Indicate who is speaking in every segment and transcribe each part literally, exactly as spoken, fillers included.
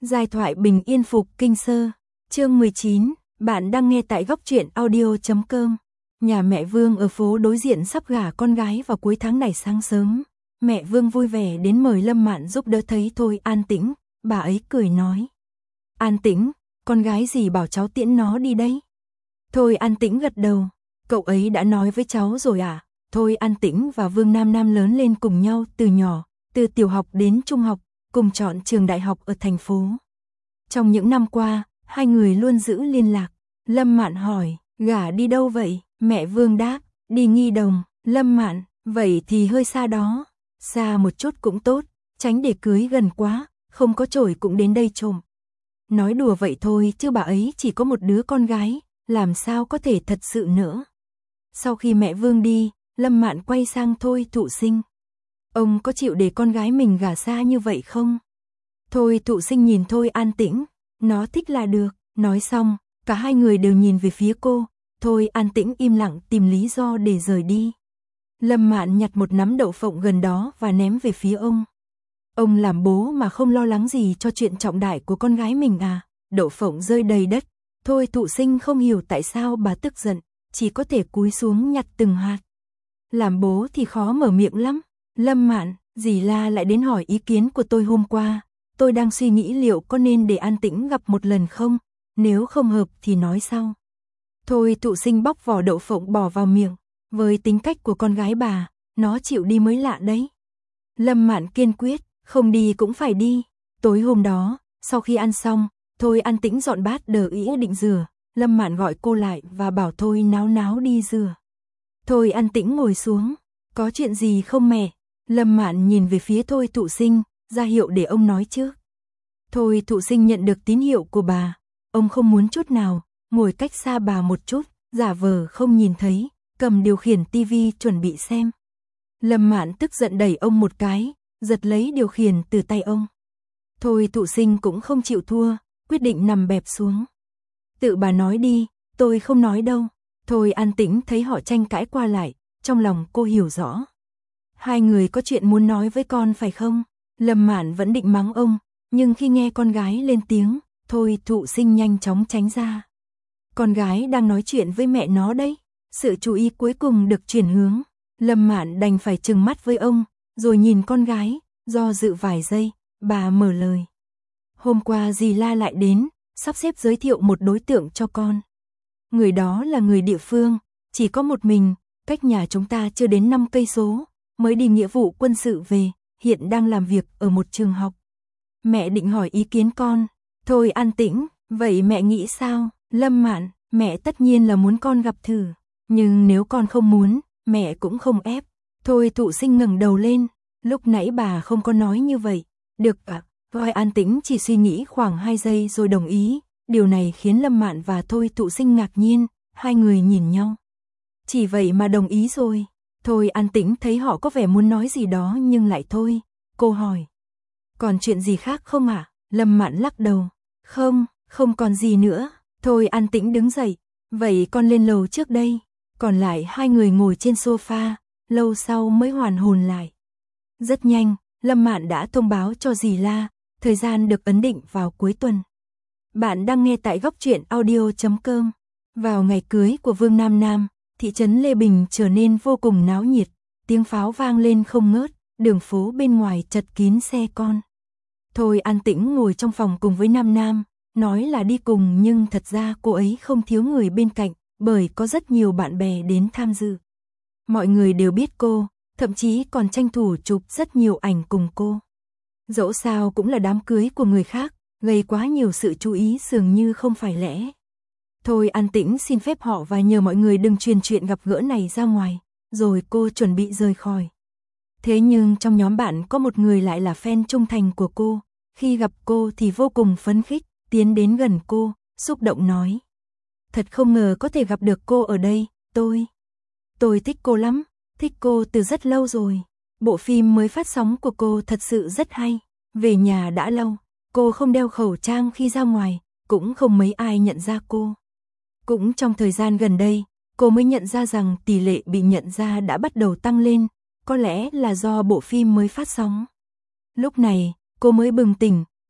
Speaker 1: Giai thoại bình yên phục kinh sơ. Chương mười chín, bạn đang nghe tại góc truyện audio chấm com. Nhà mẹ Vương ở phố đối diện sắp gả con gái vào cuối tháng này sáng sớm. Mẹ Vương vui vẻ đến mời Lâm Mạn giúp đỡ thấy Thôi An Tĩnh, bà ấy cười nói. An Tĩnh, con gái gì bảo cháu tiễn nó đi đấy? Thôi An Tĩnh gật đầu, cậu ấy đã nói với cháu rồi à? Thôi An Tĩnh và Vương Nam Nam lớn lên cùng nhau từ nhỏ, từ tiểu học đến trung học, cùng chọn trường đại học ở thành phố. Trong những năm qua, hai người luôn giữ liên lạc. Lâm Mạn hỏi, gả đi đâu vậy? Mẹ Vương đáp, đi Nghi Đồng. Lâm Mạn, vậy thì hơi xa đó. Xa một chút cũng tốt, tránh để cưới gần quá, không có chổi cũng đến đây trộm. Nói đùa vậy thôi chứ bà ấy chỉ có một đứa con gái, làm sao có thể thật sự nữa. Sau khi mẹ Vương đi, Lâm Mạn quay sang Thôi Thụ Sinh. Ông có chịu để con gái mình gả xa như vậy không? Thôi Thụ Sinh nhìn Thôi An Tĩnh, nó thích là được. Nói xong, cả hai người đều nhìn về phía cô. Thôi An Tĩnh im lặng tìm lý do để rời đi. Lâm Mạn nhặt một nắm đậu phộng gần đó và ném về phía ông. Ông làm bố mà không lo lắng gì cho chuyện trọng đại của con gái mình à? Đậu phộng rơi đầy đất. Thôi Thụ Sinh không hiểu tại sao bà tức giận, chỉ có thể cúi xuống nhặt từng hạt. Làm bố thì khó mở miệng lắm. Lâm Mạn, dì La lại đến hỏi ý kiến của tôi hôm qua. Tôi đang suy nghĩ liệu có nên để An Tĩnh gặp một lần không? Nếu không hợp thì nói sau. Thôi Thụ Sinh bóc vỏ đậu phộng bỏ vào miệng. Với tính cách của con gái bà, nó chịu đi mới lạ đấy. Lâm Mạn kiên quyết, không đi cũng phải đi. Tối hôm đó, sau khi ăn xong, Thôi An Tĩnh dọn bát đờ ĩ định rửa. Lâm Mạn gọi cô lại và bảo Thôi náo náo đi rửa. Thôi An Tĩnh ngồi xuống. Có chuyện gì không mẹ? Lâm Mạn nhìn về phía Thôi Thụ Sinh, ra hiệu để ông nói trước. Thôi Thụ Sinh nhận được tín hiệu của bà. Ông không muốn chút nào, ngồi cách xa bà một chút, giả vờ không nhìn thấy, cầm điều khiển tivi chuẩn bị xem. Lâm Mạn tức giận đẩy ông một cái, giật lấy điều khiển từ tay ông. Thôi Thụ Sinh cũng không chịu thua, quyết định nằm bẹp xuống. Tự bà nói đi, tôi không nói đâu. Thôi An Tĩnh thấy họ tranh cãi qua lại, trong lòng cô hiểu rõ. Hai người có chuyện muốn nói với con phải không? Lâm Mạn vẫn định mắng ông, nhưng khi nghe con gái lên tiếng, Thôi Thụ Sinh nhanh chóng tránh ra. Con gái đang nói chuyện với mẹ nó đấy. Sự chú ý cuối cùng được chuyển hướng. Lâm Mạn đành phải trừng mắt với ông, rồi nhìn con gái, do dự vài giây, bà mở lời. Hôm qua dì La lại đến, sắp xếp giới thiệu một đối tượng cho con. Người đó là người địa phương, chỉ có một mình, cách nhà chúng ta chưa đến năm cây số, mới đi nghĩa vụ quân sự về, hiện đang làm việc ở một trường học. Mẹ định hỏi ý kiến con. Thôi An Tĩnh, vậy mẹ nghĩ sao? Lâm Mạn, mẹ tất nhiên là muốn con gặp thử, nhưng nếu con không muốn, mẹ cũng không ép. Thôi Thụ Sinh ngẩng đầu lên, lúc nãy bà không có nói như vậy. Được ạ. Thôi An Tĩnh chỉ suy nghĩ khoảng hai giây rồi đồng ý. Điều này khiến Lâm Mạn và Thôi Thụ Sinh ngạc nhiên, hai người nhìn nhau. Chỉ vậy mà đồng ý rồi. Thôi An Tĩnh thấy họ có vẻ muốn nói gì đó nhưng lại thôi. Cô hỏi. Còn chuyện gì khác không ạ? À? Lâm Mạn lắc đầu. Không, không còn gì nữa. Thôi An Tĩnh đứng dậy. Vậy con lên lầu trước đây. Còn lại hai người ngồi trên sofa, lâu sau mới hoàn hồn lại. Rất nhanh, Lâm Mạn đã thông báo cho dì La, thời gian được ấn định vào cuối tuần. Bạn đang nghe tại góc truyện audio chấm com. Vào ngày cưới của Vương Nam Nam, thị trấn Lê Bình trở nên vô cùng náo nhiệt, tiếng pháo vang lên không ngớt, đường phố bên ngoài chật kín xe con. Thôi An Tĩnh ngồi trong phòng cùng với Nam Nam, nói là đi cùng nhưng thật ra cô ấy không thiếu người bên cạnh, bởi có rất nhiều bạn bè đến tham dự. Mọi người đều biết cô, thậm chí còn tranh thủ chụp rất nhiều ảnh cùng cô. Dẫu sao cũng là đám cưới của người khác, gây quá nhiều sự chú ý dường như không phải lẽ. Thôi An Tĩnh xin phép họ và nhờ mọi người đừng truyền chuyện gặp gỡ này ra ngoài, rồi cô chuẩn bị rời khỏi. Thế nhưng trong nhóm bạn có một người lại là fan trung thành của cô, khi gặp cô thì vô cùng phấn khích, tiến đến gần cô, xúc động nói. Thật không ngờ có thể gặp được cô ở đây, tôi. Tôi thích cô lắm, thích cô từ rất lâu rồi. Bộ phim mới phát sóng của cô thật sự rất hay. Về nhà đã lâu, cô không đeo khẩu trang khi ra ngoài, cũng không mấy ai nhận ra cô. Cũng trong thời gian gần đây, cô mới nhận ra rằng tỷ lệ bị nhận ra đã bắt đầu tăng lên, có lẽ là do bộ phim mới phát sóng. Lúc này, cô mới bừng tỉnh,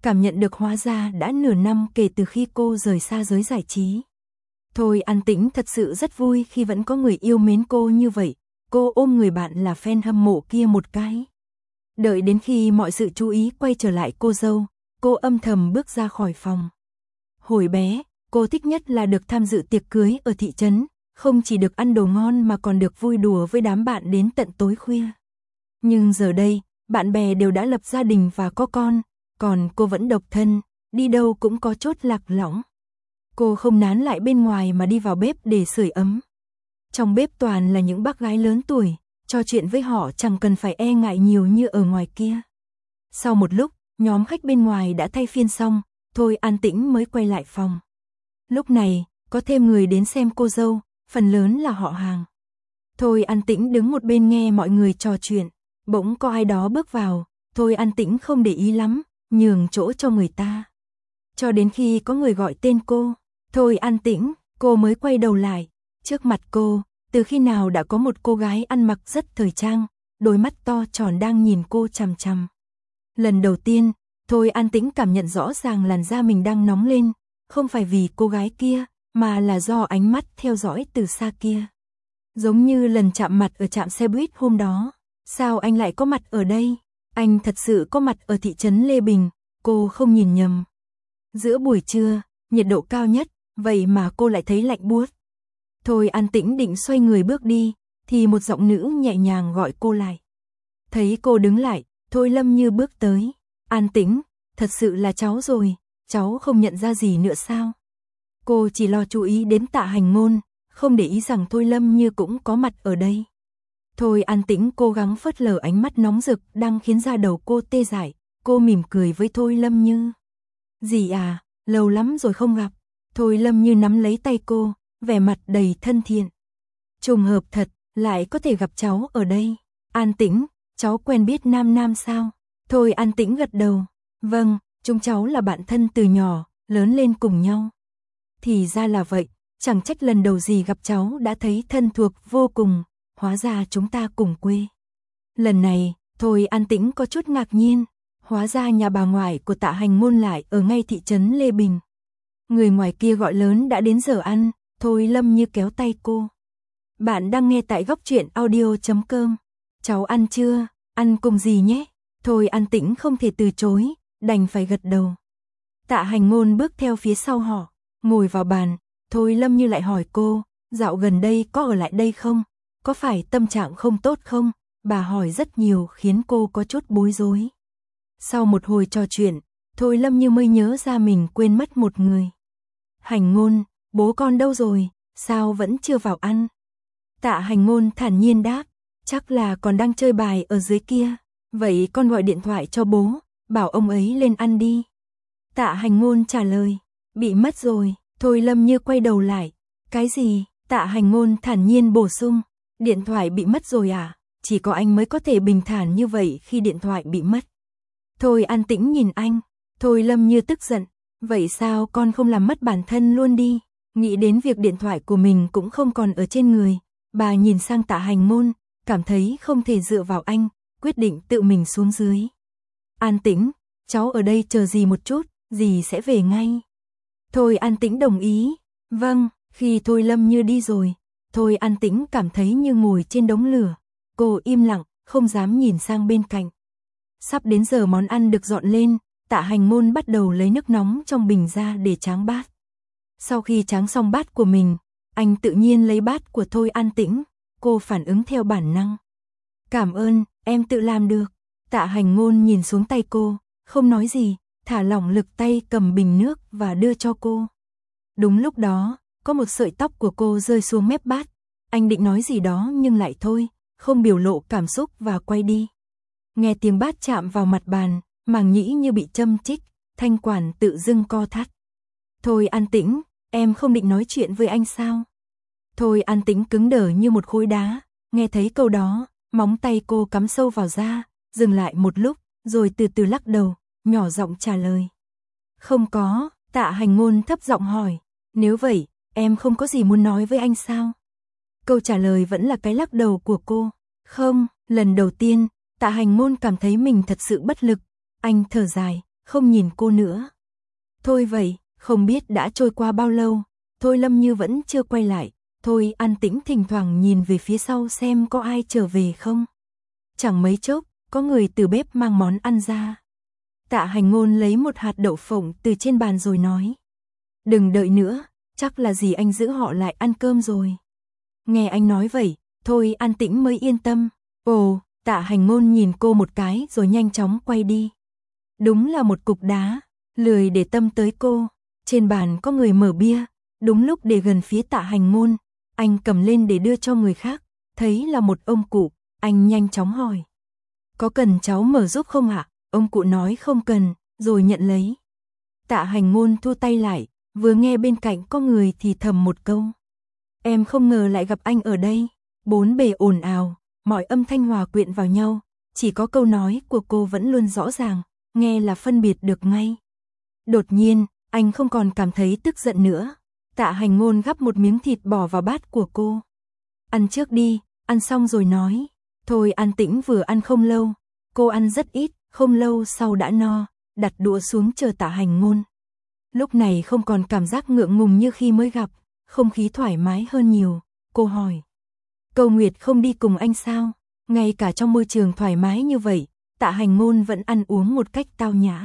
Speaker 1: cảm nhận được hóa ra đã nửa năm kể từ khi cô rời xa giới giải trí. Thôi An Tĩnh thật sự rất vui khi vẫn có người yêu mến cô như vậy, cô ôm người bạn là fan hâm mộ kia một cái. Đợi đến khi mọi sự chú ý quay trở lại cô dâu, cô âm thầm bước ra khỏi phòng. Hồi bé, cô thích nhất là được tham dự tiệc cưới ở thị trấn, không chỉ được ăn đồ ngon mà còn được vui đùa với đám bạn đến tận tối khuya. Nhưng giờ đây, bạn bè đều đã lập gia đình và có con, còn cô vẫn độc thân, đi đâu cũng có chốt lạc lõng. Cô không nán lại bên ngoài mà đi vào bếp để sưởi ấm. Trong bếp toàn là những bác gái lớn tuổi, trò chuyện với họ chẳng cần phải e ngại nhiều như ở ngoài kia. Sau một lúc, nhóm khách bên ngoài đã thay phiên xong, Thôi An Tĩnh mới quay lại phòng. Lúc này, có thêm người đến xem cô dâu, phần lớn là họ hàng. Thôi An Tĩnh đứng một bên nghe mọi người trò chuyện, bỗng có ai đó bước vào, Thôi An Tĩnh không để ý lắm, nhường chỗ cho người ta. Cho đến khi có người gọi tên cô, Thôi An Tĩnh, cô mới quay đầu lại. Trước mặt cô, từ khi nào đã có một cô gái ăn mặc rất thời trang, đôi mắt to tròn đang nhìn cô chằm chằm. Lần đầu tiên, Thôi An Tĩnh cảm nhận rõ ràng làn da mình đang nóng lên, không phải vì cô gái kia, mà là do ánh mắt theo dõi từ xa kia. Giống như lần chạm mặt ở trạm xe buýt hôm đó. Sao anh lại có mặt ở đây? Anh thật sự có mặt ở thị trấn Lê Bình, cô không nhìn nhầm. Giữa buổi trưa, nhiệt độ cao nhất, vậy mà cô lại thấy lạnh buốt. Thôi An Tĩnh định xoay người bước đi, thì một giọng nữ nhẹ nhàng gọi cô lại. Thấy cô đứng lại, Thôi Lâm Như bước tới. An Tĩnh, thật sự là cháu rồi, cháu không nhận ra gì nữa sao? Cô chỉ lo chú ý đến Tạ Hành Ngôn, không để ý rằng Thôi Lâm Như cũng có mặt ở đây. Thôi An Tĩnh cố gắng phớt lờ ánh mắt nóng rực đang khiến da đầu cô tê dại, cô mỉm cười với Thôi Lâm Như. Dì à, lâu lắm rồi không gặp. Thôi Lâm Như nắm lấy tay cô, vẻ mặt đầy thân thiện. Trùng hợp thật, lại có thể gặp cháu ở đây. An Tĩnh, cháu quen biết Nam Nam sao? Thôi An Tĩnh gật đầu. Vâng, chúng cháu là bạn thân từ nhỏ, lớn lên cùng nhau. Thì ra là vậy, chẳng trách lần đầu dì gặp cháu đã thấy thân thuộc vô cùng, hóa ra chúng ta cùng quê. Lần này, Thôi An Tĩnh có chút ngạc nhiên, hóa ra nhà bà ngoại của Tạ Hành Ngôn lại ở ngay thị trấn Lê Bình. Người ngoài kia gọi lớn đã đến giờ ăn, Thôi Lâm Như kéo tay cô. Bạn đang nghe tại góc truyện audio chấm com. Cháu ăn chưa? Ăn cùng gì nhé? Thôi An Tĩnh không thể từ chối, đành phải gật đầu. Tạ Hành Ngôn bước theo phía sau họ, ngồi vào bàn, Thôi Lâm Như lại hỏi cô, dạo gần đây có ở lại đây không? Có phải tâm trạng không tốt không? Bà hỏi rất nhiều khiến cô có chút bối rối. Sau một hồi trò chuyện, Thôi Lâm Như mới nhớ ra mình quên mất một người. Hành Ngôn, bố con đâu rồi, sao vẫn chưa vào ăn? Tạ Hành Ngôn thản nhiên đáp, chắc là còn đang chơi bài ở dưới kia. Vậy con gọi điện thoại cho bố, bảo ông ấy lên ăn đi. Tạ Hành Ngôn trả lời, bị mất rồi. Thôi Lâm Như quay đầu lại, cái gì? Tạ Hành Ngôn thản nhiên bổ sung, điện thoại bị mất rồi à? Chỉ có anh mới có thể bình thản như vậy khi điện thoại bị mất. Thôi An Tĩnh nhìn anh, Thôi Lâm Như tức giận, vậy sao con không làm mất bản thân luôn đi? Nghĩ đến việc điện thoại của mình cũng không còn ở trên người, bà nhìn sang Tạ Hành Ngôn, cảm thấy không thể dựa vào anh, quyết định tự mình xuống dưới. An Tĩnh, cháu ở đây chờ dì một chút, dì sẽ về ngay. Thôi An Tĩnh đồng ý. Vâng, khi Thôi Lâm Như đi rồi, Thôi An Tĩnh cảm thấy như ngồi trên đống lửa. Cô im lặng, không dám nhìn sang bên cạnh. Sắp đến giờ món ăn được dọn lên, Tạ Hành Ngôn bắt đầu lấy nước nóng trong bình ra để tráng bát. Sau khi tráng xong bát của mình, anh tự nhiên lấy bát của Thôi An Tĩnh, cô phản ứng theo bản năng. Cảm ơn, em tự làm được. Tạ Hành Ngôn nhìn xuống tay cô, không nói gì, thả lỏng lực tay cầm bình nước và đưa cho cô. Đúng lúc đó, có một sợi tóc của cô rơi xuống mép bát. Anh định nói gì đó nhưng lại thôi, không biểu lộ cảm xúc và quay đi. Nghe tiếng bát chạm vào mặt bàn, màng nhĩ như bị châm chích, thanh quản tự dưng co thắt. Thôi An Tĩnh, em không định nói chuyện với anh sao? Thôi An Tĩnh cứng đờ như một khối đá, nghe thấy câu đó, móng tay cô cắm sâu vào da, dừng lại một lúc, rồi từ từ lắc đầu, nhỏ giọng trả lời. Không có. Tạ Hành Ngôn thấp giọng hỏi, nếu vậy, em không có gì muốn nói với anh sao? Câu trả lời vẫn là cái lắc đầu của cô. Không, lần đầu tiên, Tạ Hành Ngôn cảm thấy mình thật sự bất lực. Anh thở dài, không nhìn cô nữa. Thôi vậy, không biết đã trôi qua bao lâu, Thôi Lâm Như vẫn chưa quay lại, Thôi an tĩnh thỉnh thoảng nhìn về phía sau xem có ai trở về không. Chẳng mấy chốc, có người từ bếp mang món ăn ra. Tạ Hành Ngôn lấy một hạt đậu phộng từ trên bàn rồi nói. Đừng đợi nữa, chắc là dì anh giữ họ lại ăn cơm rồi. Nghe anh nói vậy, Thôi an tĩnh mới yên tâm. Ồ, Tạ Hành Ngôn nhìn cô một cái rồi nhanh chóng quay đi. Đúng là một cục đá, lười để tâm tới cô. Trên bàn có người mở bia, đúng lúc để gần phía Tạ Hành Ngôn. Anh cầm lên để đưa cho người khác, thấy là một ông cụ, anh nhanh chóng hỏi. Có cần cháu mở giúp không ạ? Ông cụ nói không cần, rồi nhận lấy. Tạ Hành Ngôn thu tay lại, vừa nghe bên cạnh có người thì thầm một câu. Em không ngờ lại gặp anh ở đây. Bốn bề ồn ào, mọi âm thanh hòa quyện vào nhau, chỉ có câu nói của cô vẫn luôn rõ ràng, nghe là phân biệt được ngay. Đột nhiên, anh không còn cảm thấy tức giận nữa. Tạ Hành Ngôn gắp một miếng thịt bỏ vào bát của cô. Ăn trước đi, ăn xong rồi nói. Thôi an tĩnh vừa ăn không lâu, cô ăn rất ít, không lâu sau đã no, đặt đũa xuống chờ Tạ Hành Ngôn. Lúc này không còn cảm giác ngượng ngùng như khi mới gặp, không khí thoải mái hơn nhiều. Cô hỏi. Câu Nguyệt không đi cùng anh sao? Ngay cả trong môi trường thoải mái như vậy, Tạ Hành Ngôn vẫn ăn uống một cách tao nhã.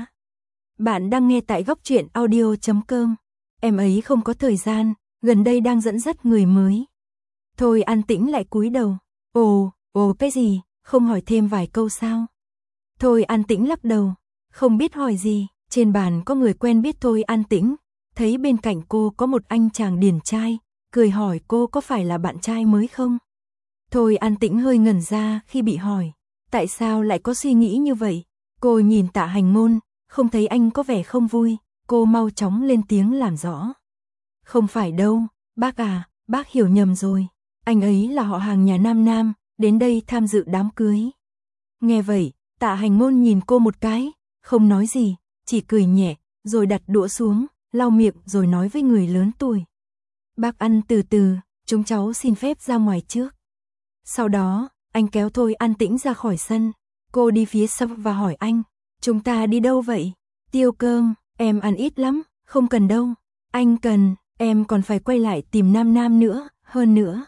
Speaker 1: Bạn đang nghe tại góc truyện audio chấm com. Em ấy không có thời gian, gần đây đang dẫn dắt người mới. Thôi an tĩnh lại cúi đầu. Ồ, ồ cái gì, không hỏi thêm vài câu sao? Thôi an tĩnh lắc đầu, không biết hỏi gì. Trên bàn có người quen biết Thôi an tĩnh, thấy bên cạnh cô có một anh chàng điển trai, cười hỏi cô có phải là bạn trai mới không? Thôi an tĩnh hơi ngẩn ra khi bị hỏi, tại sao lại có suy nghĩ như vậy? Cô nhìn Tạ Hành Ngôn, không thấy anh có vẻ không vui, cô mau chóng lên tiếng làm rõ. Không phải đâu, bác à, bác hiểu nhầm rồi, anh ấy là họ hàng nhà Nam Nam, đến đây tham dự đám cưới. Nghe vậy, Tạ Hành Ngôn nhìn cô một cái, không nói gì, chỉ cười nhẹ, rồi đặt đũa xuống, lau miệng rồi nói với người lớn tuổi. Bác ăn từ từ, chúng cháu xin phép ra ngoài trước. Sau đó, anh kéo Thôi an tĩnh ra khỏi sân, cô đi phía sau và hỏi anh, chúng ta đi đâu vậy? Tiêu cơm, em ăn ít lắm, không cần đâu. Anh cần, em còn phải quay lại tìm Nam Nam nữa, hơn nữa.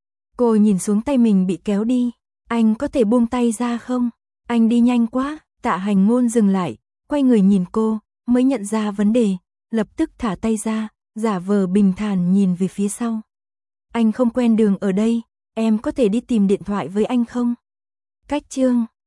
Speaker 1: Cô nhìn xuống tay mình bị kéo đi, anh có thể buông tay ra không? Anh đi nhanh quá. Tạ Hành Ngôn dừng lại, quay người nhìn cô, mới nhận ra vấn đề, lập tức thả tay ra, giả vờ bình thản nhìn về phía sau. Anh không quen đường ở đây, em có thể đi tìm điện thoại với anh không? Cách chương